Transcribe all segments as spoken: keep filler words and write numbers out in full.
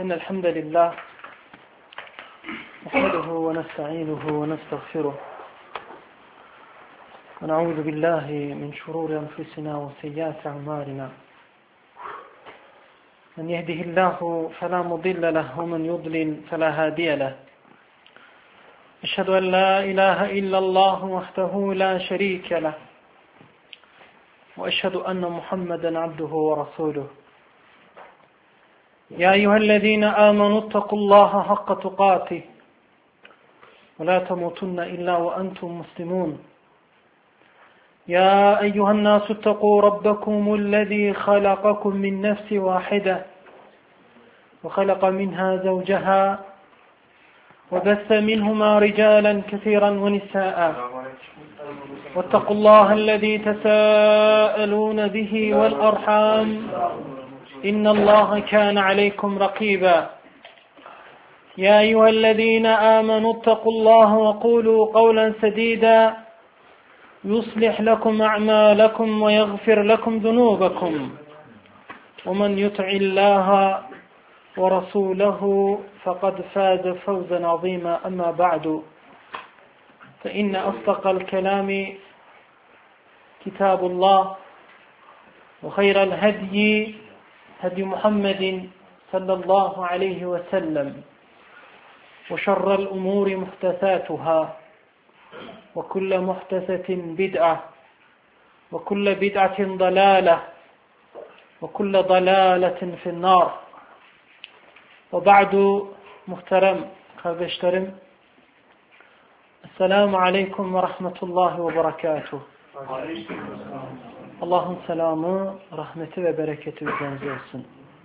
إن الحمد لله نحمده ونستعينه ونستغفره ونعوذ بالله من شرور أنفسنا وسيئات أعمالنا من يهده الله فلا مضل له ومن يضلل فلا هادي له أشهد أن لا إله إلا الله وحده لا شريك له وأشهد أن محمدا عبده ورسوله يا أيها الذين آمنوا اتقوا الله حق تقاته ولا تموتن إلا وأنتم مسلمون يا أيها الناس اتقوا ربكم الذي خلقكم من نفس واحدة وخلق منها زوجها وبث منهما رجالا كثيرا ونساء واتقوا الله الذي تساءلون به والأرحام إن الله كان عليكم رقيبا يا أيها الذين آمنوا اتقوا الله وقولوا قولا سديدا يصلح لكم أعمالكم ويغفر لكم ذنوبكم ومن يطع الله ورسوله فقد فاز فوزا عظيما أما بعد فإن أصدق الكلام كتاب الله وخير الهدي هدي محمد صلى الله عليه وسلم وشر الأمور محدثاتها وكل محدثة بدعة وكل بدعة ضلالة وكل ضلالة في النار وبعد muhterem kardeşlerim Esselamu Aleyküm ve Rahmetullahi ve Berekatuh. Allah'ın selamı, rahmeti ve bereketi üzerinize olsun.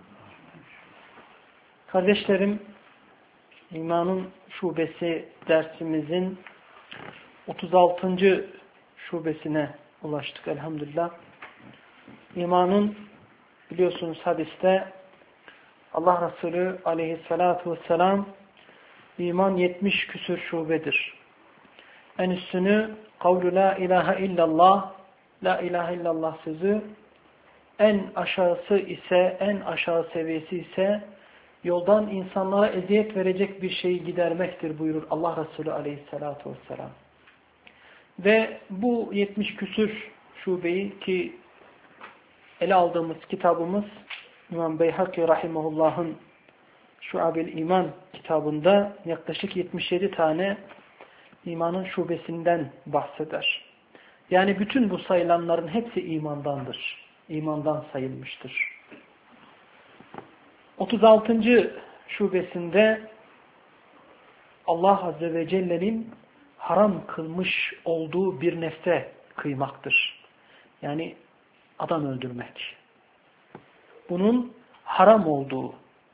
Kardeşlerim, İmanın Şubesi dersimizin otuz altıncı şubesine ulaştık elhamdülillah. İmanın biliyorsunuz hadiste Allah Resulü aleyhissalatu vesselam iman yetmiş küsür şubedir. En üstünü kavlu la ilahe illallah, la ilahe illallah sözü, en aşağısı ise, en aşağı seviyesi ise yoldan insanlara eziyet verecek bir şeyi gidermektir buyurur Allah Resulü aleyhissalatu vesselam. Ve bu yetmiş küsür şubeyi ki ele aldığımız kitabımız İmam Beyhaki Rahimahullah'ın Şuab-ül İman kitabında yaklaşık yetmiş yedi tane imanın şubesinden bahseder. Yani bütün bu sayılanların hepsi imandandır. İmandan sayılmıştır. otuz altıncı şubesinde Allah Azze ve Celle'nin haram kılmış olduğu bir nefse kıymaktır. Yani adam öldürmek. Bunun haram olduğu.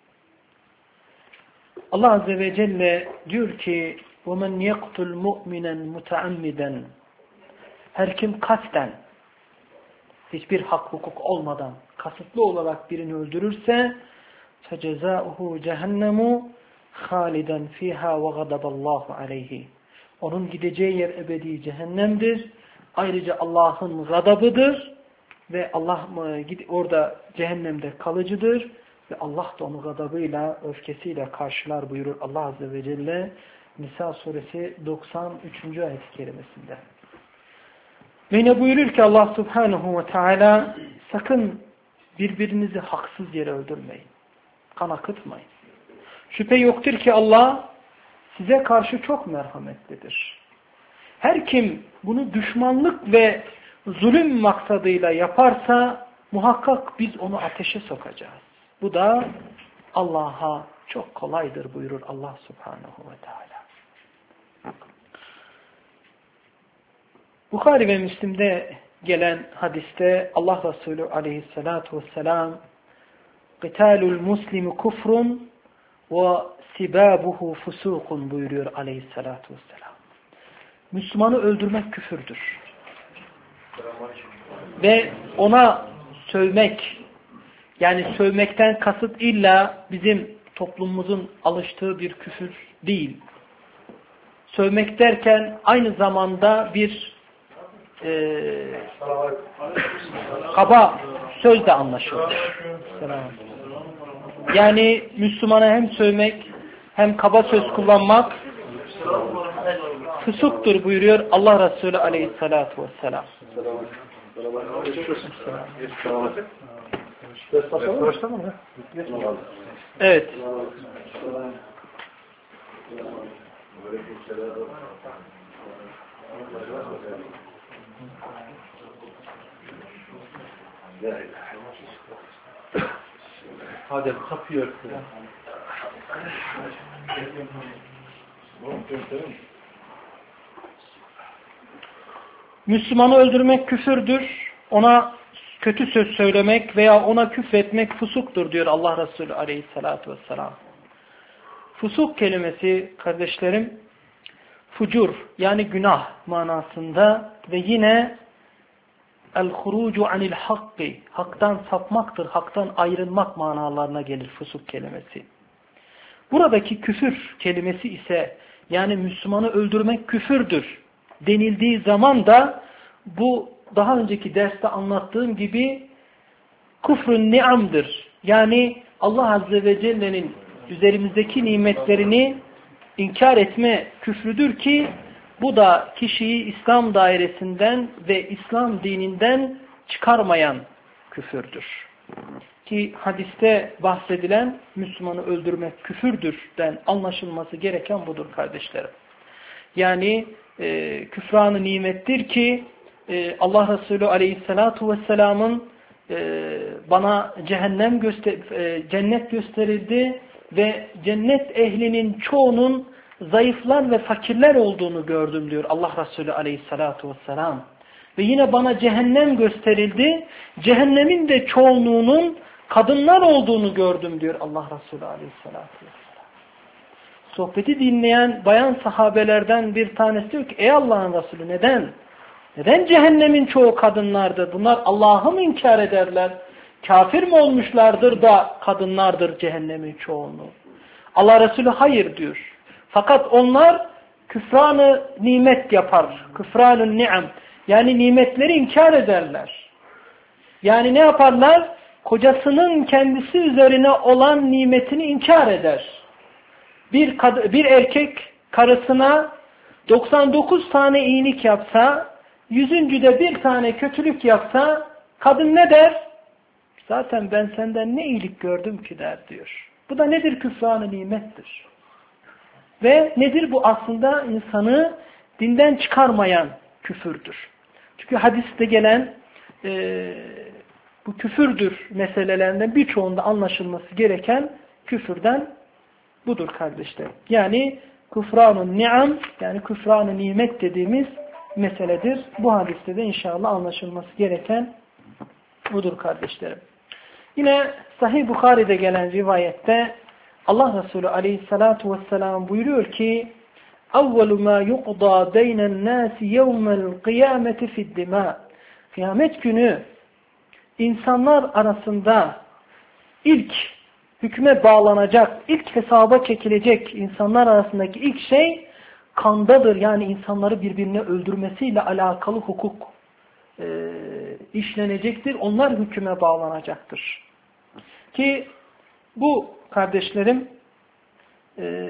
Allah Azze ve Celle diyor ki وَمَنْ يَقْتُلْ مُؤْمِنًا مُتَعَمِّدًا Her kim kasten, hiçbir hak hukuk olmadan kasıtlı olarak birini öldürürse فَجَزَاؤُهُ جَهَنَّمُ خَالِدًا فِيهَا وَغَضَبَ اللّٰهُ عَلَيْهِ Onun gideceği yer ebedi cehennemdir. Ayrıca Allah'ın gadabıdır ve Allah orada cehennemde kalıcıdır ve Allah da onu gadabıyla, öfkesiyle karşılar buyurur Allah Azze ve Celle Nisa suresi doksan üçüncü ayet-i kerimesinde. Ve ne buyurur ki Allah Subhanahu ve Teala sakın birbirinizi haksız yere öldürmeyin. Kan akıtmayın. Şüphe yoktur ki Allah size karşı çok merhametlidir. Her kim bunu düşmanlık ve zulüm maksadıyla yaparsa muhakkak biz onu ateşe sokacağız. Bu da Allah'a çok kolaydır buyurur Allah Subhanahu ve Teala. Bukhari ve Müslim'de gelen hadiste Allah Resulü aleyhissalatu vesselam "Qitalul muslimi kufrun ve sibabuhu fusukun" buyuruyor aleyhissalatu vesselam. Müslümanı öldürmek küfürdür. Ve ona sövmek, yani sövmekten kasıt illa bizim toplumumuzun alıştığı bir küfür değil. Sövmek derken aynı zamanda bir e, kaba söz de anlaşılır. Yani Müslümana hem sövmek hem kaba söz kullanmak fusuktur buyuruyor Allah Resulü aleyhissalatu vesselam. Evet. Hadi kapıyı ört. Müslümanı öldürmek küfürdür. Ona kötü söz söylemek veya ona küfretmek fusuktur diyor Allah Resulü aleyhissalatu vesselam. Fusuk kelimesi kardeşlerim fucur yani günah manasında ve yine el-hurucu anil hakki haktan sapmaktır, haktan ayrılmak manalarına gelir fusuk kelimesi. Buradaki küfür kelimesi ise yani Müslümanı öldürmek küfürdür denildiği zaman da bu daha önceki derste anlattığım gibi küfrün ni'amdır. Yani Allah Azze ve Celle'nin üzerimizdeki nimetlerini inkar etme küfrüdür ki bu da kişiyi İslam dairesinden ve İslam dininden çıkarmayan küfürdür. Ki hadiste bahsedilen Müslümanı öldürmek küfürdürden anlaşılması gereken budur kardeşlerim. Yani e, küfranı nimettir ki e, Allah Resulü aleyhissalatu vesselamın e, bana cehennem göster e, cennet gösterildi ve cennet ehlinin çoğunun zayıflar ve fakirler olduğunu gördüm diyor Allah Resulü aleyhissalatu vesselam. Ve yine bana cehennem gösterildi. Cehennemin de çoğunluğunun kadınlar olduğunu gördüm diyor Allah Resulü aleyhissalatu vesselam. Sohbeti dinleyen bayan sahabelerden bir tanesi diyor ki ey Allah'ın Resulü neden? Neden cehennemin çoğu kadınlardır? Bunlar Allah'ı mı inkar ederler? Kafir mi olmuşlardır da kadınlardır cehennemin çoğunluğu? Allah Resulü hayır diyor. Fakat onlar küfranı nimet yapar. Küfranı ni'am. Yani nimetleri inkar ederler. Yani ne yaparlar? Kocasının kendisi üzerine olan nimetini inkar eder. Bir, bir erkek karısına doksan dokuz tane iyilik yapsa, yüzüncüde bir tane kötülük yapsa, kadın ne der? Zaten ben senden ne iyilik gördüm ki der diyor. Bu da nedir? Küfranı nimettir. Ve nedir bu aslında insanı dinden çıkarmayan küfürdür. Çünkü hadiste gelen e, bu küfürdür meselelerinden birçoğunda anlaşılması gereken küfürden budur kardeşler. Yani küfranun ni'am yani küfranı nimet dediğimiz meseledir. Bu hadiste de inşallah anlaşılması gereken budur kardeşlerim. Yine Sahih Bukhari'de gelen rivayette Allah Resulü aleyhissalatu vesselam buyuruyor ki اَوَّلُ مَا يُقْضَى بَيْنَ النَّاسِ يَوْمَ الْقِيَامَةِ فِي الدِّمَاءِ Kıyamet günü insanlar arasında ilk hükme bağlanacak, ilk hesaba çekilecek insanlar arasındaki ilk şey kandadır. Yani insanları birbirine öldürmesiyle alakalı hukuk e, işlenecektir. Onlar hüküme bağlanacaktır. Ki bu kardeşlerim e,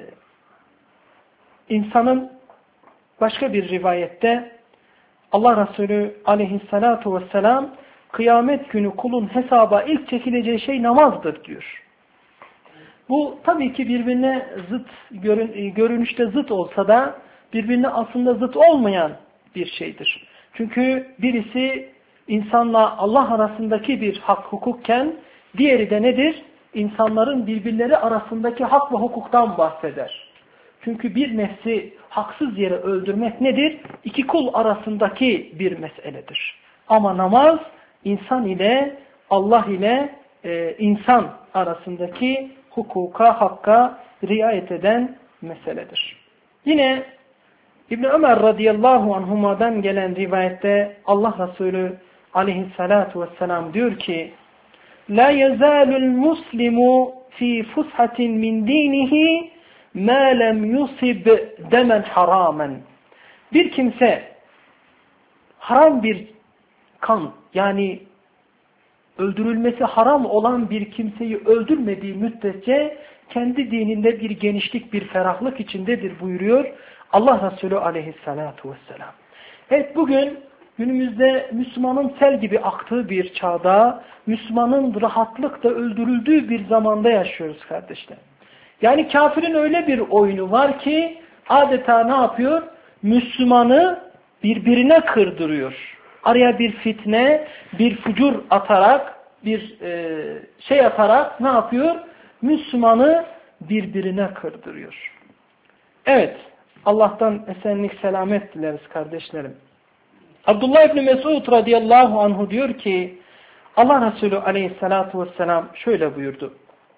insanın başka bir rivayette Allah Resulü aleyhissalatu vesselam kıyamet günü kulun hesaba ilk çekileceği şey namazdır diyor. Bu tabii ki birbirine zıt görün, görünüşte zıt olsa da birbirine aslında zıt olmayan bir şeydir. Çünkü birisi insanla Allah arasındaki bir hak hukukken diğeri de nedir? İnsanların birbirleri arasındaki hak ve hukuktan bahseder. Çünkü bir nefsi haksız yere öldürmek nedir? İki kul arasındaki bir meseledir. Ama namaz insan ile Allah ile e, insan arasındaki hukuka, hakka riayet eden meseledir. Yine İbn Ömer radıyallahu anhuma'dan gelen rivayette Allah Resulü aleyhissalatu vesselam diyor ki La yezalul muslimu fi fushatin min dinihi ma lem yusib demen haramen. Bir kimse haram bir kan yani öldürülmesi haram olan bir kimseyi öldürmediği müddetçe kendi dininde bir genişlik, bir ferahlık içindedir buyuruyor Allah Resulü aleyhissalatu vesselam. Evet, bugün günümüzde Müslümanın sel gibi aktığı bir çağda, Müslümanın rahatlıkla öldürüldüğü bir zamanda yaşıyoruz kardeşler. Yani kafirin öyle bir oyunu var ki adeta ne yapıyor? Müslümanı birbirine kırdırıyor. Araya bir fitne, bir fucur atarak, bir e, şey atarak ne yapıyor? Müslümanı birbirine kırdırıyor. Evet, Allah'tan esenlik, selamet dileriz kardeşlerim. Abdullah İbni Mesud radıyallahu anhu diyor ki, Allah Resulü aleyhissalatu vesselam şöyle buyurdu.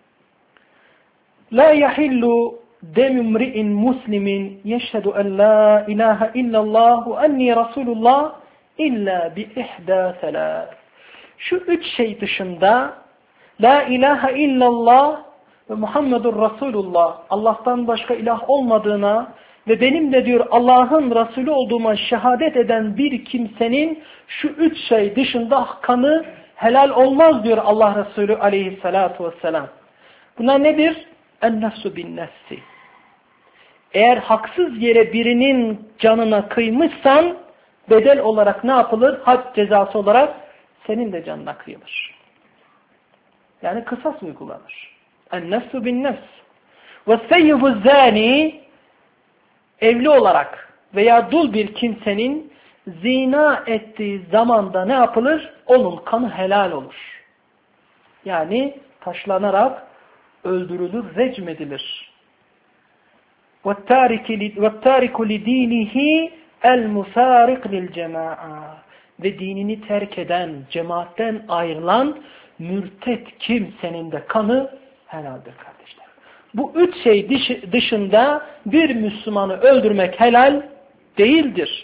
La yahillu dem mri'in muslimin yeşhedü en la ilahe illallah ve enni Resulullah illa bi ihda selat. Şu üç şey dışında la ilahe illallah ve Muhammedur Resulullah, Allah'tan başka ilah olmadığına ve benim de diyor Allah'ın Resulü olduğuma şehadet eden bir kimsenin şu üç şey dışında kanı helal olmaz diyor Allah Resulü aleyhissalatu vesselam. Bunlar nedir? En-nefsu bin-nefsi. Eğer haksız yere birinin canına kıymışsan bedel olarak ne yapılır? Had cezası olarak senin de canına kıyılır. Yani kısas uygulanır. En-nefsu bin-nefs. Ve-seyyibu-zâni, evli olarak veya dul bir kimsenin zina ettiği zamanda ne yapılır? Onun kanı helal olur. Yani taşlanarak öldürülür, recm edilir. وَالتَّارِكُ لِد۪ينِهِ الْمُسَارِقْ لِلْجَمَاعَةِ Ve dinini terk eden, cemaatten ayrılan mürtet kimsenin de kanı helaldir kardeşler. Bu üç şey dışında bir Müslümanı öldürmek helal değildir.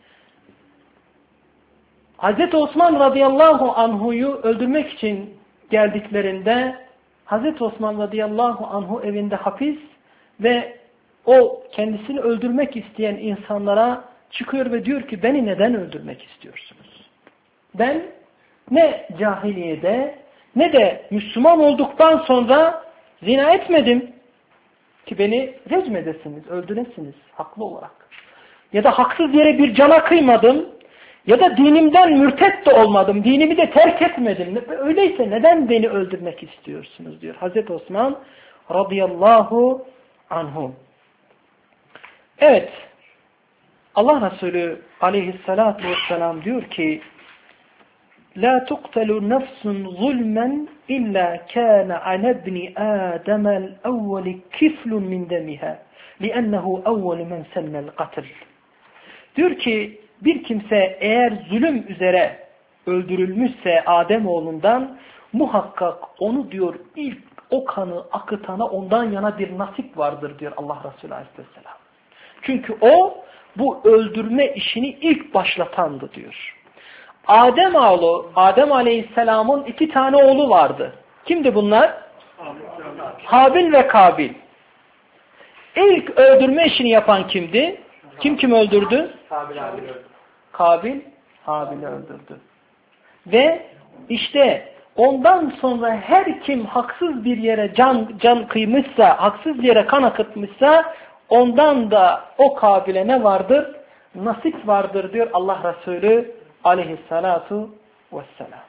Hazreti Osman radıyallahu anhu'yu öldürmek için geldiklerinde Hazreti Osman radıyallahu anhu evinde hapis ve o kendisini öldürmek isteyen insanlara çıkıyor ve diyor ki beni neden öldürmek istiyorsunuz? Ben ne cahiliyede ne de Müslüman olduktan sonra zina etmedim ki beni recm edesiniz, öldüresiniz haklı olarak. Ya da haksız yere bir cana kıymadım ya da dinimden mürtet de olmadım, dinimi de terk etmedim. Öyleyse neden beni öldürmek istiyorsunuz diyor Hazreti Osman radıyallahu anhu. Evet, Allah Resulü aleyhissalatu vesselam diyor ki La tuqtalu nefsun zulmen illa kana ala ibni Adem'el evveli kiflun min demiha li'ennehu evvelu men sennel katl. Diyor ki bir kimse eğer zulüm üzere öldürülmüşse Ademoğlundan muhakkak onu diyor ilk o kanı akıtana ondan yana bir nasip vardır diyor Allah Resulü aleyhisselam. Çünkü o bu öldürme işini ilk başlatandı diyor. Adem oğlu, Adem aleyhisselamın iki tane oğlu vardı. Kimdi bunlar? Habil ve Kabil. İlk öldürme işini yapan kimdi? Kim kim öldürdü? Kabil Habil'i öldürdü. Kabil Habil'i öldürdü. Ve işte ondan sonra her kim haksız bir yere can can kıymışsa, haksız yere kan akıtmışsa ondan da o Kabil'e ne vardır? Nasip vardır diyor Allah Resulü aleyhissalatu vesselam.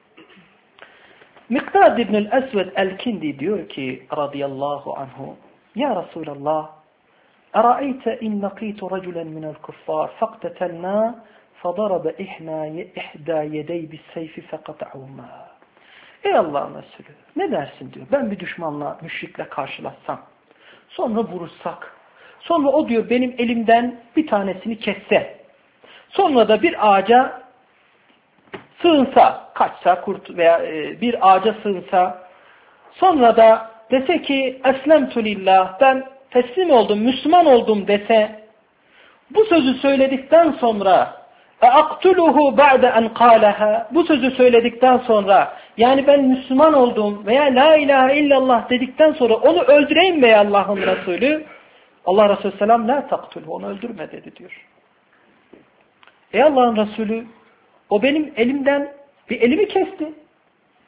Miqdad İbnül Esved el-Kindi diyor ki radıyallahu anhu Ya Resulallah أرأيت إن لقيت رجلا من الكفار فاقتتلنا فضرب إحدى يدي بالسيف فقطعهما. Ey Allah'ın Resulü, ne dersin diyor. Ben bir düşmanla, müşrikle karşılaşsam, sonra vurursak, sonra o diyor benim elimden bir tanesini kesse, sonra da bir ağaca sığınsa, kaçsa kurt veya bir ağaca sığınsa, sonra da dese ki eslemtu lillah, ben teslim oldum, Müslüman oldum dese, bu sözü söyledikten sonra aktuluhu ba'de en qalaha, bu sözü söyledikten sonra yani ben Müslüman oldum veya la ilahe illallah dedikten sonra onu öldüreyim veya Allah'ın Resulü, Allah Resulü selam la taktulhu, onu öldürme dedi diyor. Ey Allah'ın Resulü, o benim elimden bir elimi kesti.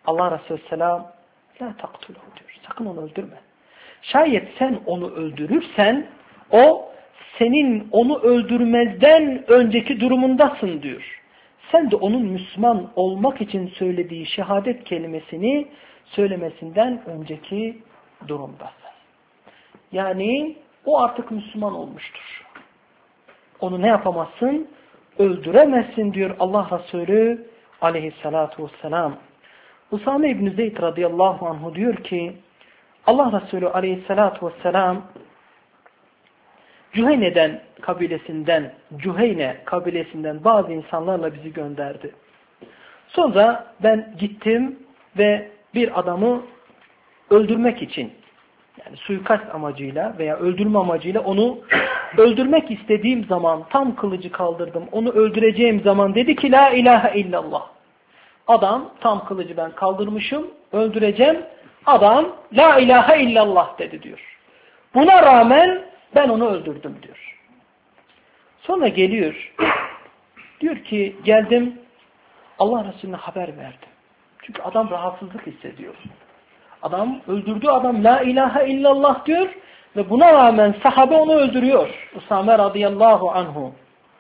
Allah Resulü Selam la taktuluhu diyor. Sakın onu öldürme. Şayet sen onu öldürürsen o senin onu öldürmezden önceki durumundasın diyor. Sen de onun Müslüman olmak için söylediği şehadet kelimesini söylemesinden önceki durumdasın. Yani o artık Müslüman olmuştur. Onu ne yapamazsın? Öldüremezsin diyor Allah Resulü aleyhissalatu vesselam. Usame İbn Zeyd radıyallahu anhu diyor ki Allah Resulü aleyhissalatu vesselam Cüheyne'den kabilesinden, Cüheyne kabilesinden bazı insanlarla bizi gönderdi. Sonra ben gittim ve bir adamı öldürmek için, yani suikast amacıyla veya öldürme amacıyla onu öldürmek istediğim zaman tam kılıcı kaldırdım. Onu öldüreceğim zaman dedi ki la ilahe illallah. Adam tam kılıcı ben kaldırmışım, öldüreceğim. Adam la ilahe illallah dedi diyor. Buna rağmen ben onu öldürdüm diyor. Sonra geliyor. Diyor ki geldim Allah Resulüne haber verdim. Çünkü adam rahatsızlık hissediyor. Adam öldürdüğü adam la ilahe illallah diyor ve buna rağmen sahabe onu öldürüyor. Usame radıyallahu anhu.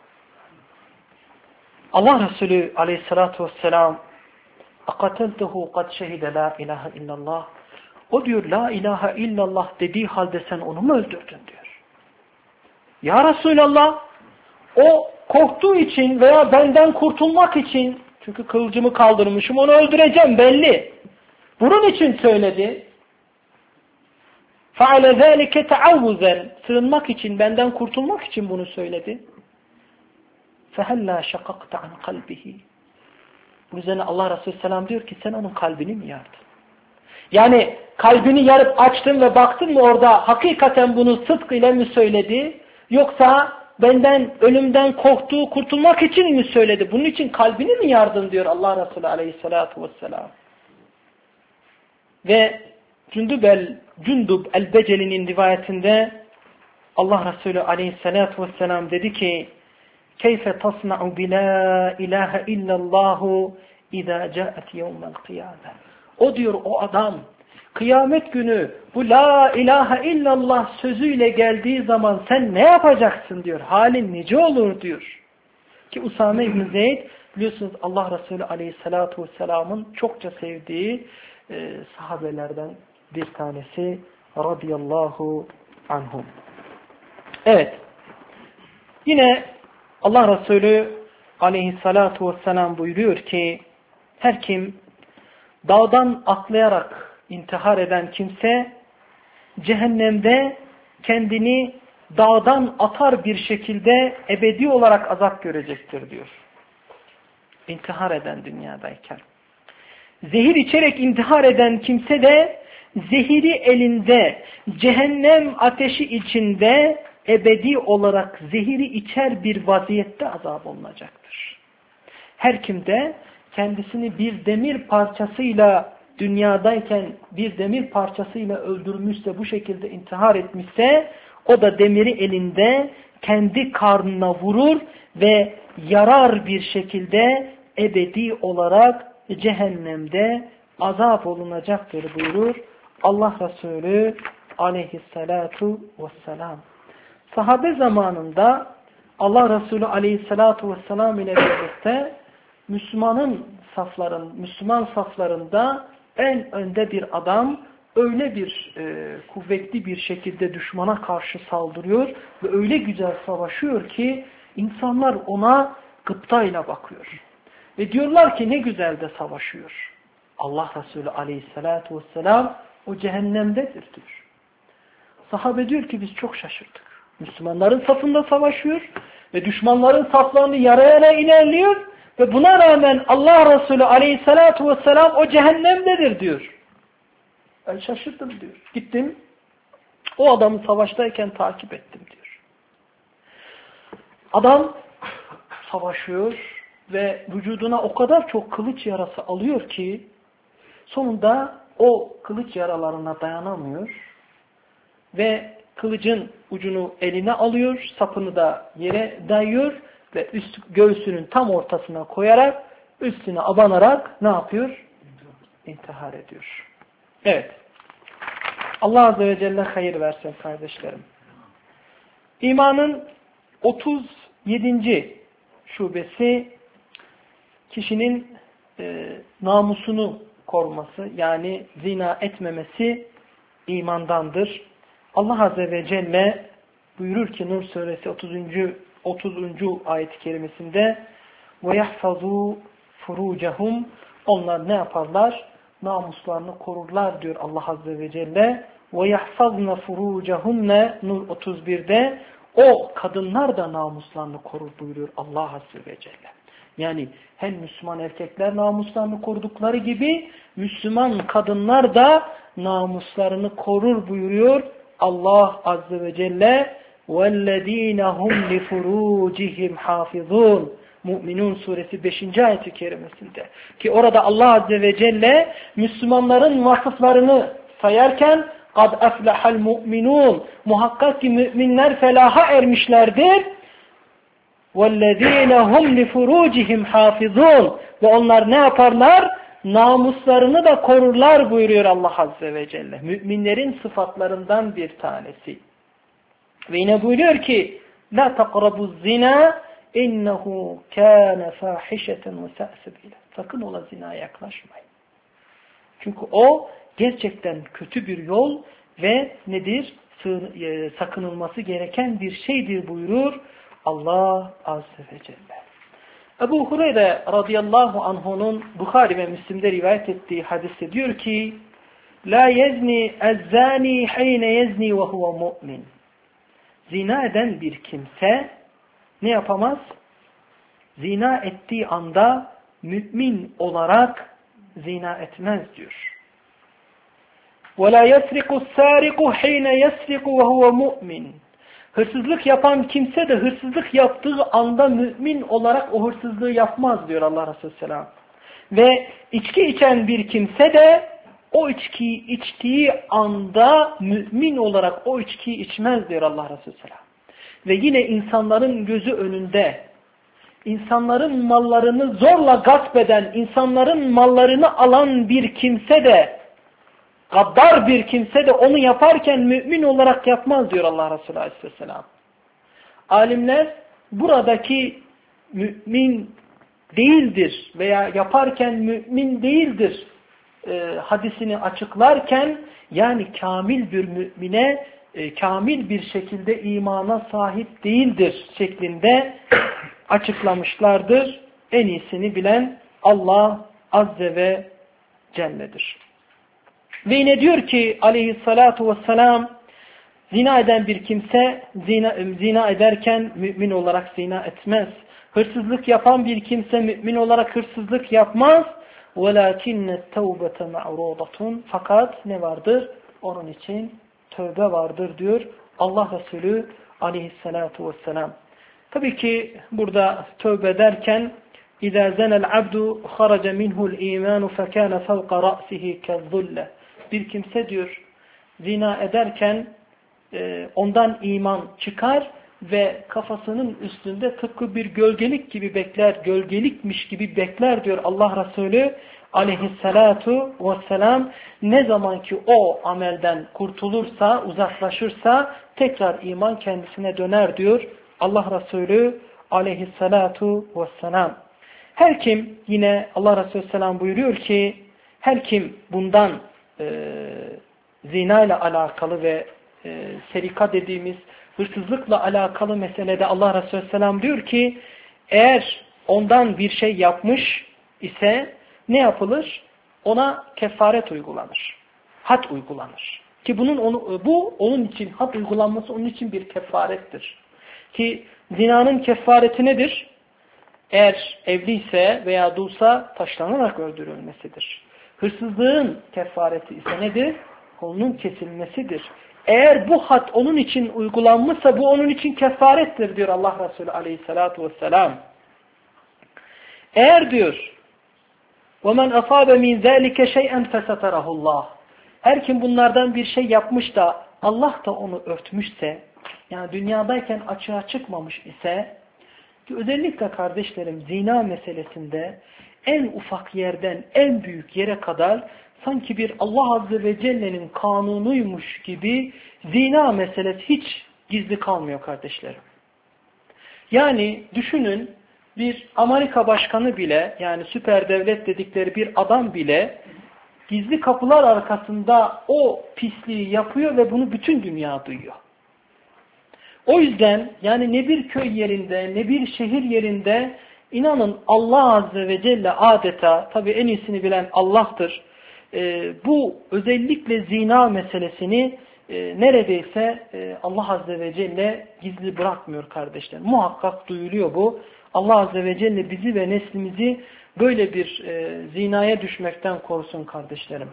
Allah Resulü aleyhissalatu vesselam akateltehu kad şehide la ilahe illallah. O diyor la ilahe illallah dediği halde sen onu mu öldürdün diyor. Ya Resulallah o korktuğu için veya benden kurtulmak için çünkü kılıcımı kaldırmışım onu öldüreceğim belli. Bunun için söyledi. فَعَلَ ذَٰلِكَ تَعَوُّذًا Sığınmak için, benden kurtulmak için bunu söyledi. فَهَلَّا شَقَقْتَ عَنْ قَلْبِهِ Bu üzerine Allah Resulü Selam diyor ki sen onun kalbini mi yardın? Yani kalbini yarıp açtın ve baktın mı orada hakikaten bunu sıdk ile mi söyledi? Yoksa benden, ölümden korktuğu, kurtulmak için mi söyledi? Bunun için kalbini mi yardın diyor Allah Resulü Aleyhisselatü Vesselam. Ve Cündub el, Cündub el-Beceli'nin rivayetinde Allah Resulü Aleyhisselatü Vesselam dedi ki Keyfe tasna'u bila ilahe illallahu idâ câet yevmel kıyâme. O diyor o adam kıyamet günü bu la ilahe illallah sözüyle geldiği zaman sen ne yapacaksın diyor. Halin nice olur diyor. Ki Usame İbn Zeyd biliyorsunuz Allah Resulü Aleyhisselatü Vesselam'ın çokça sevdiği e, sahabelerden bir tanesi radıyallahu anhum. Evet. Yine Allah Resulü Aleyhisselatü Vesselam buyuruyor ki her kim dağdan atlayarak intihar eden kimse cehennemde kendini dağdan atar bir şekilde ebedi olarak azap görecektir diyor. İntihar eden dünyadayken. Zehir içerek intihar eden kimse de zehiri elinde cehennem ateşi içinde ebedi olarak zehiri içer bir vaziyette azap olunacaktır. Her kimde kendisini bir demir parçasıyla dünyadayken bir demir parçasıyla öldürmüşse, bu şekilde intihar etmişse, o da demiri elinde kendi karnına vurur ve yarar bir şekilde ebedi olarak cehennemde azap olunacaktır buyurur Allah Resulü aleyhissalatu vesselam. Sahabe zamanında Allah Resulü aleyhissalatu vesselam ile birlikte Müslümanın safların, Müslüman saflarında en önde bir adam öyle bir e, kuvvetli bir şekilde düşmana karşı saldırıyor ve öyle güzel savaşıyor ki insanlar ona gıptayla bakıyor. Ve diyorlar ki ne güzel de savaşıyor. Allah Resulü aleyhissalatu vesselam o cehennemdedir diyor. Sahabe diyor ki biz çok şaşırdık. Müslümanların safında savaşıyor ve düşmanların saflarını yarayana ilerliyor ve buna rağmen Allah Resulü aleyhissalatu vesselam o cehennemdedir diyor. Ben şaşırdım diyor. Gittim o adamı savaştayken takip ettim diyor. Adam savaşıyor ve vücuduna o kadar çok kılıç yarası alıyor ki sonunda o kılıç yaralarına dayanamıyor ve kılıcın ucunu eline alıyor, sapını da yere dayıyor ve üst göğsünün tam ortasına koyarak üstüne abanarak ne yapıyor? intihar ediyor. Evet. Allah Azze ve Celle hayır versin kardeşlerim. İmanın otuz yedinci şubesi kişinin e, namusunu koruması, yani zina etmemesi imandandır. Allah Azze ve Celle buyurur ki Nur suresi otuzuncu otuzuncu ayet-i kerimesinde وَيَحْفَظُوا فُرُوجَهُمْ Onlar ne yaparlar? Namuslarını korurlar diyor Allah Azze ve Celle. وَيَحْفَظْنَ فُرُوجَهُمْنَ Nur otuz birde o kadınlar da namuslarını korur buyuruyor Allah Azze ve Celle. Yani hem Müslüman erkekler namuslarını korudukları gibi Müslüman kadınlar da namuslarını korur buyuruyor Allah Azze ve Celle. وَالَّذ۪ينَ هُمْ لِفُرُوجِهِمْ حَافِظُونَ Mü'minun suresi beşinci ayet-i kerimesinde. Ki orada Allah Azze ve Celle Müslümanların vasıflarını sayarken قَدْ أَفْلَحَ الْمُؤْمِنُونَ Muhakkak ki müminler felaha ermişlerdir. وَالَّذ۪ينَ هُمْ لِفُرُوجِهِمْ حَافِظُونَ Ve onlar ne yaparlar? Namuslarını da korurlar buyuruyor Allah Azze ve Celle. Müminlerin sıfatlarından bir tanesi. Ve yine buyuruyor ki لَا تَقْرَبُوا الزِّنَا اِنَّهُ كَانَ فَاحِشَةً وَسَاءَ سَبِيلًا Sakın ola zinaya yaklaşmayın. Çünkü o gerçekten kötü bir yol ve nedir? Sakınılması gereken bir şeydir buyurur Allah Azze ve Celle. Ebu Hureyre radıyallahu anh'unun Bukhari ve Müslim'de rivayet ettiği hadiste diyor ki La yezni ezzani hine yezni ve huve mu'min Zina eden bir kimse ne yapamaz? Zina ettiği anda mümin olarak zina etmez diyor. وَلَا يَسْرِقُ السَّارِقُ حِينَ يَسْرِقُ وَهُوَ مُؤْمِنٌ Hırsızlık yapan kimse de hırsızlık yaptığı anda mümin olarak o hırsızlığı yapmaz diyor Allah Resulü Selam. Ve içki içen bir kimse de o içkiyi içtiği anda mümin olarak o içkiyi içmez diyor Allah Resulü Selam. Ve yine insanların gözü önünde, insanların mallarını zorla gasp eden, insanların mallarını alan bir kimse de, gaddar bir kimse de onu yaparken mümin olarak yapmaz diyor Allah Resulü Aleyhisselam. Alimler buradaki mümin değildir veya yaparken mümin değildir e, hadisini açıklarken yani kamil bir mümine e, kamil bir şekilde imana sahip değildir şeklinde açıklamışlardır. En iyisini bilen Allah Azze ve Celle'dir. Ve yine diyor ki aleyhissalatu vesselam zina eden bir kimse zina, zina ederken mümin olarak zina etmez. Hırsızlık yapan bir kimse mümin olarak hırsızlık yapmaz. وَلَاكِنَّ التَّوْبَةَ مَعْرُوضَةٌ Fakat ne vardır? Onun için tövbe vardır diyor Allah Resulü aleyhissalatu vesselam. Tabii ki burada tövbe derken اِذَا زَنَ الْعَبْدُ خَرَجَ مِنْهُ الْا۪يمَانُ فَكَانَ فَوْقَ رَأْسِهِ كَالظُّلَّ Bir kimse diyor zina ederken e, ondan iman çıkar ve kafasının üstünde tıpkı bir gölgelik gibi bekler, gölgelikmiş gibi bekler diyor Allah Resulü aleyhissalatu vesselam. Ne zaman ki o amelden kurtulursa, uzaklaşırsa tekrar iman kendisine döner diyor Allah Resulü aleyhissalatu vesselam. Her kim yine Allah Resulü selam buyuruyor ki her kim bundan e, zina ile alakalı ve e, serika dediğimiz hırsızlıkla alakalı meselede Allah Resulü selam diyor ki eğer ondan bir şey yapmış ise ne yapılır? Ona kefaret uygulanır. Had uygulanır. Ki bunun onu, bu onun için had uygulanması onun için bir kefarettir. Ki zinanın kefareti nedir? Eğer evliyse veya dulsa taşlanarak öldürülmesidir. Hırsızlığın kefareti ise nedir? Kolunun kesilmesidir. Eğer bu had onun için uygulanmışsa bu onun için kefarettir diyor Allah Resulü aleyhissalatu vesselam. Eğer diyor وَمَنْ أَصَابَ مِنْ ذَٰلِكَ شَيْئًا فَسَتَرَهُ اللّٰهِ Her kim bunlardan bir şey yapmış da Allah da onu örtmüşse, yani dünyadayken açığa çıkmamış ise, ki özellikle kardeşlerim zina meselesinde en ufak yerden en büyük yere kadar sanki bir Allah Azze ve Celle'nin kanunuymuş gibi zina meselesi hiç gizli kalmıyor kardeşlerim. Yani düşünün, bir Amerika başkanı bile, yani süper devlet dedikleri bir adam bile gizli kapılar arkasında o pisliği yapıyor ve bunu bütün dünya duyuyor. O yüzden yani ne bir köy yerinde ne bir şehir yerinde inanın Allah Azze ve Celle adeta, tabii en iyisini bilen Allah'tır. Ee, bu özellikle zina meselesini e, neredeyse e, Allah Azze ve Celle gizli bırakmıyor kardeşler. Muhakkak duyuluyor bu. Allah Azze ve Celle bizi ve neslimizi böyle bir e, zinaya düşmekten korusun kardeşlerim.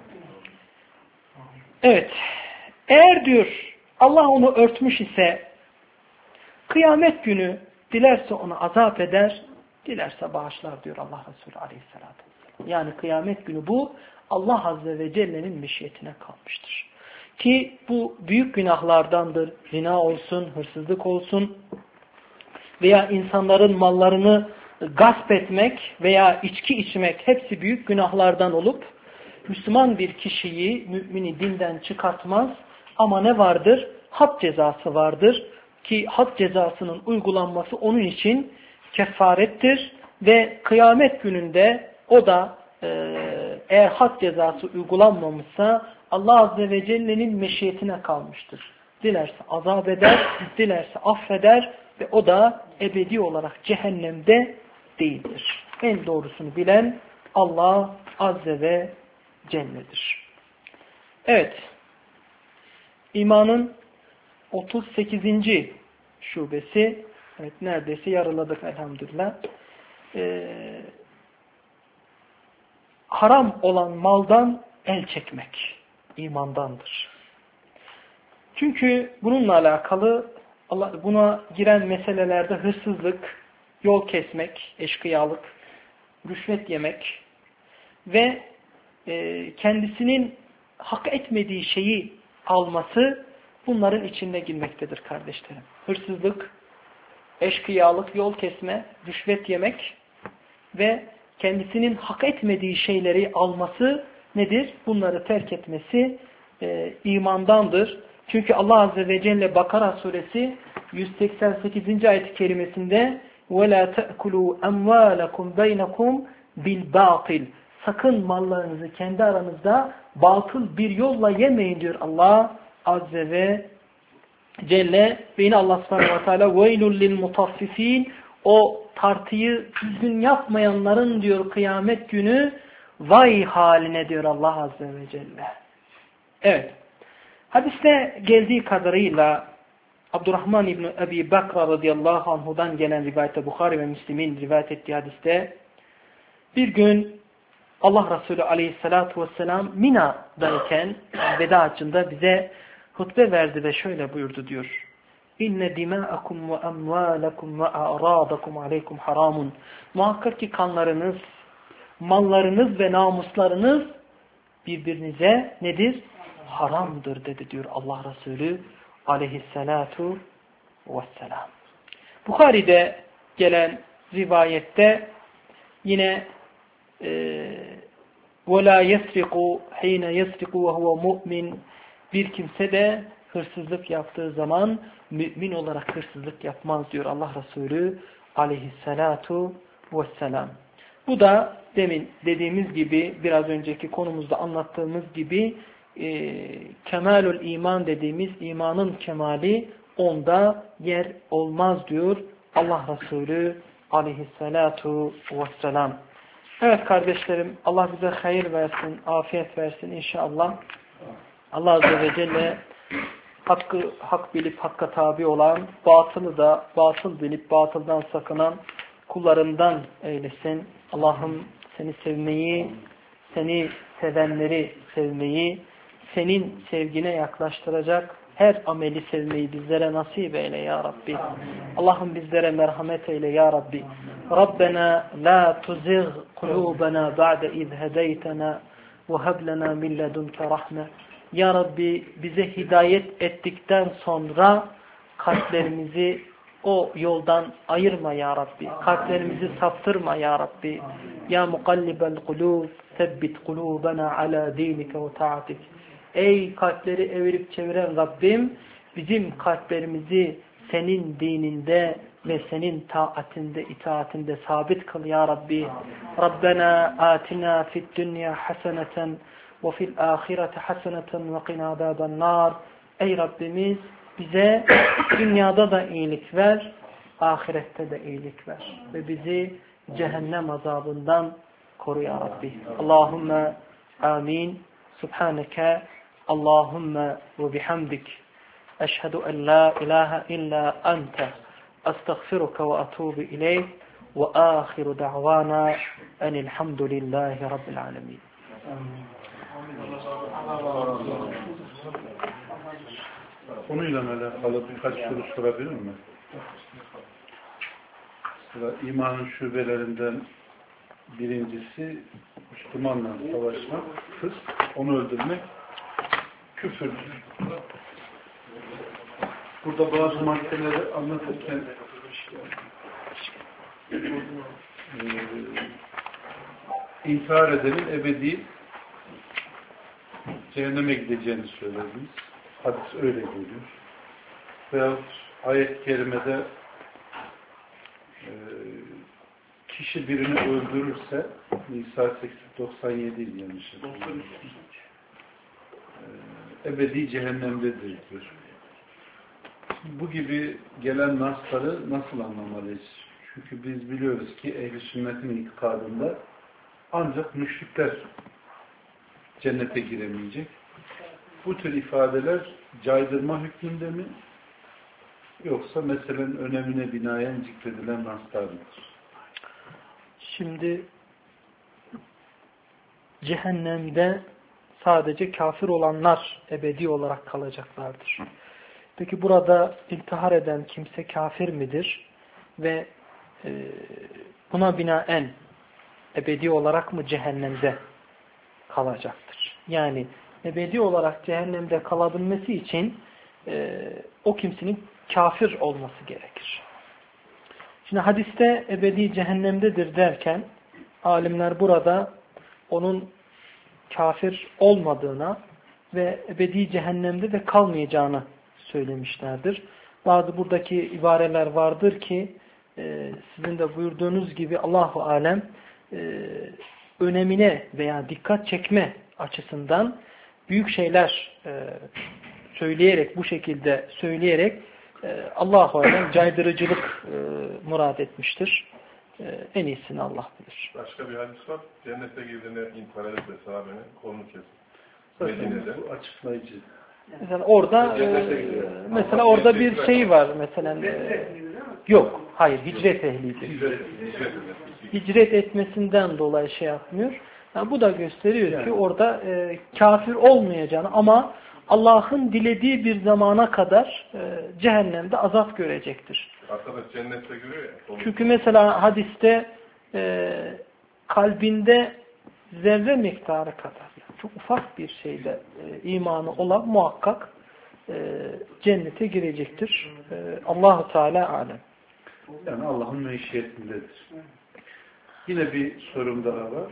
Evet. Eğer diyor Allah onu örtmüş ise kıyamet günü dilerse onu azap eder, dilerse bağışlar diyor Allah Resulü Aleyhisselatü Vesselam. Yani kıyamet günü bu Allah Azze ve Celle'nin meşiyetine kalmıştır. Ki bu büyük günahlardandır. Zina olsun, hırsızlık olsun veya insanların mallarını gasp etmek veya içki içmek hepsi büyük günahlardan olup Müslüman bir kişiyi, mümini dinden çıkartmaz. Ama ne vardır? Had cezası vardır. Ki had cezasının uygulanması onun için kefarettir ve kıyamet gününde o da e, eğer had cezası uygulanmamışsa Allah Azze ve Celle'nin meşiyetine kalmıştır. Dilerse azap eder, dilerse affeder ve o da ebedi olarak cehennemde değildir. En doğrusunu bilen Allah Azze ve Celle'dir. Evet, imanın otuz sekizinci şubesi, evet neredeyse yarıladık elhamdülillah. Ee, haram olan maldan el çekmek imandandır. Çünkü bununla alakalı Allah, buna giren meselelerde hırsızlık, yol kesmek, eşkıyalık, rüşvet yemek ve e, kendisinin hak etmediği şeyi alması bunların içinde girmektedir kardeşlerim. Hırsızlık, eşkıyalık, yol kesme, rüşvet yemek ve kendisinin hak etmediği şeyleri alması nedir? Bunları terk etmesi e, imandandır. Çünkü Allah Azze ve Celle Bakara suresi yüz seksen sekizinci ayet-i kerimesinde وَلَا تَأْكُلُوا أَمْوَالَكُمْ بَيْنَكُمْ بِالْبَاطِلِ Sakın mallarınızı kendi aranızda batıl bir yolla yemeyin diyor Allah Azze ve Celle. Ve yine Allah subhanahu ve teala وَيْلٌ لِلْمُطَفِّف۪ينَ O tartıyı düzgün yapmayanların diyor kıyamet günü vay haline diyor Allah Azze ve Celle. Evet. Hadiste geldiği kadarıyla Abdurrahman İbni Ebi Bakra radıyallahu anhudan gelen rivayette, Bukhari ve Müslim'in rivayet ettiği hadiste bir gün Allah Resulü aleyhissalatu vesselam Mina'dayken veda hacında bize hutbe verdi ve şöyle buyurdu diyor. İnne dima'akum ve amwalakum ve a'radakum aleykum haramun. Muhakkak ki kanlarınız, mallarınız ve namuslarınız birbirinize nedir? Haramdır dedi diyor Allah Resulü aleyhissalatu vesselam. Bukhari'de gelen rivayette yine وَلَا يَسْرِقُ حِينَ يَسْرِقُ وَهُوَ مُؤْمِنٌ Bir kimse de hırsızlık yaptığı zaman mümin olarak hırsızlık yapmaz diyor Allah Resulü aleyhissalatu vesselam. Bu da demin dediğimiz gibi, biraz önceki konumuzda anlattığımız gibi e, kemalül iman dediğimiz imanın kemali onda yer olmaz diyor Allah Resulü aleyhissalatu vesselam. Evet kardeşlerim, Allah bize hayır versin, afiyet versin inşallah. Allah Azze ve Celle hakkı hak bilip hakka tabi olan, batılı da batıl bilip batıldan sakınan kullarından eylesin. Allah'ım seni sevmeyi, seni sevenleri sevmeyi, senin sevgine yaklaştıracak her ameli sevmeyi bizlere nasip eyle ya Rabbi. Allah'ım bizlere merhamet eyle ya Rabbi. Rabbena la tuzigh kulubana ba'de iz hedeytena ve heb lena min ledunke rahme. Ya Rabbi bize hidayet ettikten sonra kalplerimizi o yoldan ayırma ya Rabbi. Kalplerimizi saptırma ya Rabbi. Ya mukallibel kulub, sebbit kulubena ala dinike ve taatik. Ey kalpleri evirip çeviren Rabbim, bizim kalplerimizi senin dininde ve senin taatinde, itaatinde sabit kıl ya Rabbi. Rabbena atina fid dünya haseneten ve fil ahireti haseneten ve qina azaben nar. Ey Rabbimiz, bize dünyada da iyilik ver, ahirette de iyilik ver. Ve bizi cehennem azabından koru ya Rabbi. Allahümme amin. Subhaneke Allahümme ve bihamdik. Eşhedü en la ilahe illa ente. Estağfiruke ve atubu ileyh. Ve ahiru da'vana enilhamdülillahi rabbil alemin. Konuyla alakalı birkaç soru sorabilir miyim? Mesela imanın şubelerinden birincisi Müslümanla savaşmak, fısk, onu öldürmek, küfürdür. Burada bazı maddeleri anlatırken e, intihar edenin ebedi cehenneme gideceğini söylediniz. Hadis öyle geliyor. Veyahut ayet-i kerimede e, kişi birini öldürürse Nisa sekiz doksan yedi yanlış hatırlıyorum. E, ebedi cehennemdedir diyor. Bu gibi gelen nasları nasıl anlamalıyız? Çünkü biz biliyoruz ki ehl-i sünnetin itikadında ancak müşrikler cennete giremeyecek. Bu tür ifadeler caydırma hükmünde mi? Yoksa meselenin önemine binaen zikredilen naslar mıdır? Şimdi cehennemde sadece kafir olanlar ebedi olarak kalacaklardır. Peki burada intihar eden kimse kafir midir? Ve e, buna binaen ebedi olarak mı cehennemde kalacaktır? Yani ebedi olarak cehennemde kalabilmesi için e, o kimsenin kafir olması gerekir. Şimdi hadiste ebedi cehennemdedir derken alimler burada onun kafir olmadığına ve ebedi cehennemde de kalmayacağını söylemişlerdir. Bazı buradaki ibareler vardır ki e, sizin de buyurduğunuz gibi Allahu alem e, önemine veya dikkat çekme açısından büyük şeyler e, söyleyerek, bu şekilde söyleyerek e, Allahu alem caydırıcılık e, murad etmiştir. E, en iyisini Allah bilir. Başka bir hadis var. Cennete girdiğine intihar edip de sahabenin kolunu kesin. Zaten bu açıklayıcı. Mesela orada e, mesela orada bir şey var mesela e, yok, hayır hicret ehliydi. Hicret etmesinden dolayı şey yapmıyor. Yani bu da gösteriyor yani ki orada e, kafir olmayacağını ama Allah'ın dilediği bir zamana kadar e, cehennemde azap görecektir. Arkadaş cennette görüyor ya. Çünkü mesela hadiste e, kalbinde zerre miktarı kadar yani çok ufak bir şeyde e, imanı olan muhakkak e, cennete girecektir. E, Allah-u Teala alem. Yani Allah'ın meşiyetindedir. Yine bir sorum daha var.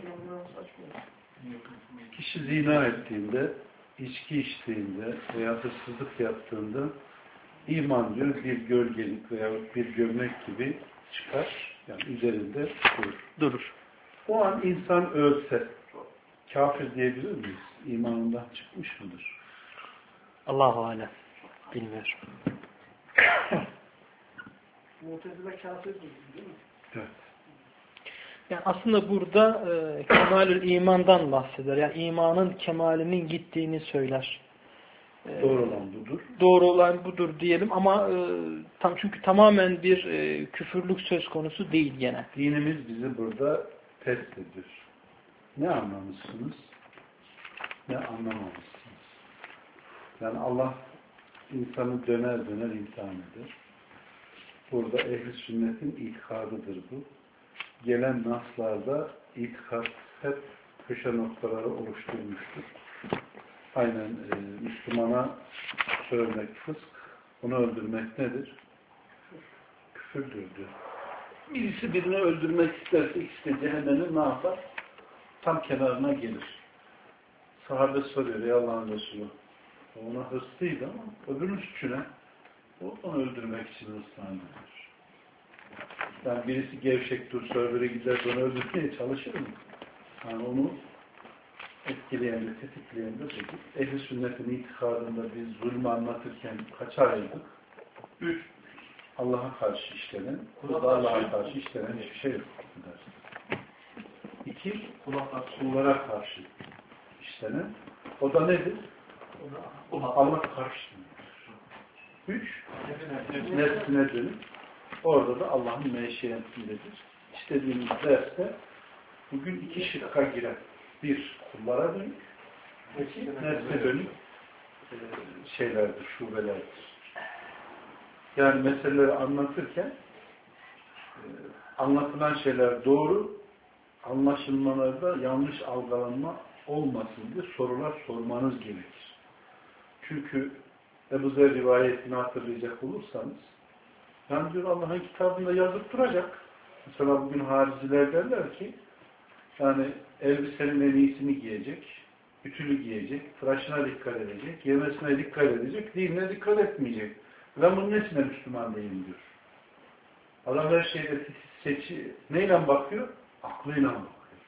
Kişi zina ettiğinde, içki içtiğinde veya hırsızlık yaptığında iman diyor bir gölgelik veya bir gömlek gibi çıkar. Yani üzerinde durur. Durur. O an insan ölse kafir diyebilir miyiz? İmanından çıkmış mıdır? Allah-u alem. Bilmiyorum. Mu'tezile kafir değil mi? Evet. Yani aslında burada e, kemalül imandan bahseder. Yani imanın kemalinin gittiğini söyler. E, Doğru olan budur. Doğru olan budur diyelim ama e, tam çünkü tamamen bir e, küfürlük söz konusu değil gene. Dinimiz bizi burada test ediyor. Ne anlamışsınız? Ne anlamamışsınız? Yani Allah insanı döner döner imtihan eder. Burada ehl-i sünnetin itikadıdır bu. Gelen naslarda itikat hep köşe noktaları oluşturmuştur. Aynen e, Müslümana sövmek fısk, onu öldürmek nedir? küfürdür diyor. Birisi birini öldürmek isterse ikisi de cehennemin ne yapar? Tam kenarına gelir. Sahabe soruyor ey Allah'ın Resulü. Ona hırslıydı ama öbürünün suçu ne? O onu öldürmek için hırslandır. Yani birisi gevşek dursa öbürü gider onu öldürmeye çalışır mı? Yani onu etkileyen de tetikleyen de değil. Ehl-i sünnetin itikadında biz zulmü anlatırken kaça ayırdık? Üç. Allah'a karşı işlenen, burada Allah'a karşı işlenen hiçbir şey yok. İki, kullara karşı işlenen. O da nedir? Allah karşısındır. Üç, nefsine dönüp orada da Allah'ın meşiyetindedir. İşlediğimiz derste bugün iki şıkka giren. Bir, kullara dönük, iki, nefsine dönük e, şeylerdir, şubelerdir. Yani meseleleri anlatırken e, anlatılan şeyler doğru, anlaşılmalarda yanlış algılanma olmasın diye sorular sormanız gerekir. Çünkü Ebu Zer rivayetini hatırlayacak olursanız, yani diyor Allah'ın kitabında yazıp duracak. Mesela bugün hariciler derler ki, yani elbisenin en iyisini giyecek, ütülü giyecek, tıraşına dikkat edecek, yemesine dikkat edecek, dinine dikkat etmeyecek. Ben bunun nesine Müslüman değilim diyor. Adam her şeyde seçi, neyle bakıyor? Aklıyla bakıyor.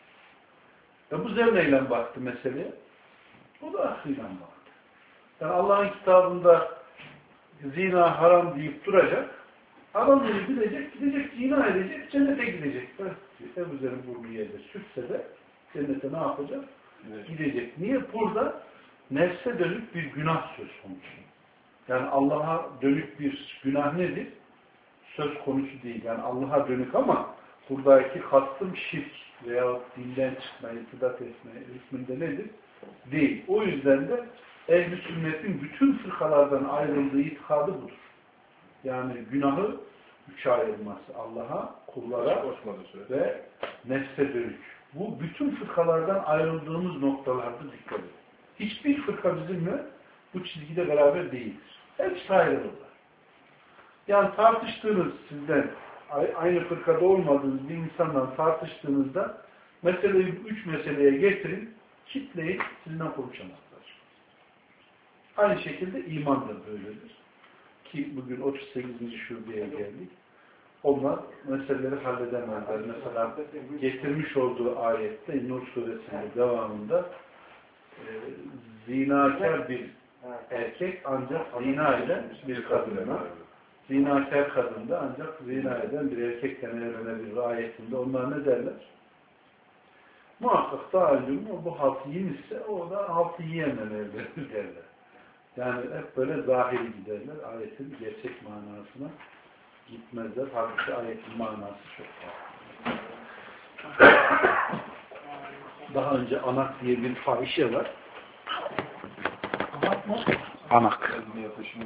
Ebu Zer neyle baktı meseleye? O da aklıyla baktı. Yani Allah'ın kitabında zina haram deyip duracak, haramlığı bilecek, gidecek, zina edecek, cennete gidecek. Ebu Zer'in burnu yerde sürtse de cennete ne yapacak? Evet. Gidecek. Niye? Burada nefse dönük bir günah söz konusu. Yani Allah'a dönük bir günah nedir? Söz konusu değil. Yani Allah'a dönük ama buradaki kastım şirk veya dinden çıkma, irtidat etme hükmünde nedir? Değil. O yüzden de ehl-i sünnetin bütün fırkalardan ayrıldığı itikadı budur. Yani günahı üçe ayırması. Allah'a, kullara ve nefse dönük. Bu bütün fırkalardan ayrıldığımız noktalarda dikkat edin. Hiçbir fırka bizimle bu çizgide beraber değildir. Hepsi ayrılırlar. Yani tartıştığınız sizden aynı fırkada olmadığınız bir insanla tartıştığınızda meseleyi üç meseleye getirin, kitleyi sizinle konuşamazlar. Aynı şekilde iman da böyledir. Ki bugün otuz sekizinci şubeye geldik. Onlar meseleleri halledemezler. Mesela getirmiş olduğu ayette Nur suresinin devamında e, zinakar bir erkek ancak zina eden bir kadına, zinakar kadın da ancak zina eden bir erkekten evlenebilir ayetinde. Onlar ne derler? Muhakkak taallüm bu haltı yemişse o da haltı yiyenle evlenir derler. Yani hep böyle zahiri giderler. Ayetin gerçek manasına gitmezler. Halbuki ayetin manası çok farklı. Daha önce anak diye bir fahişe var. Anak mı? Anak.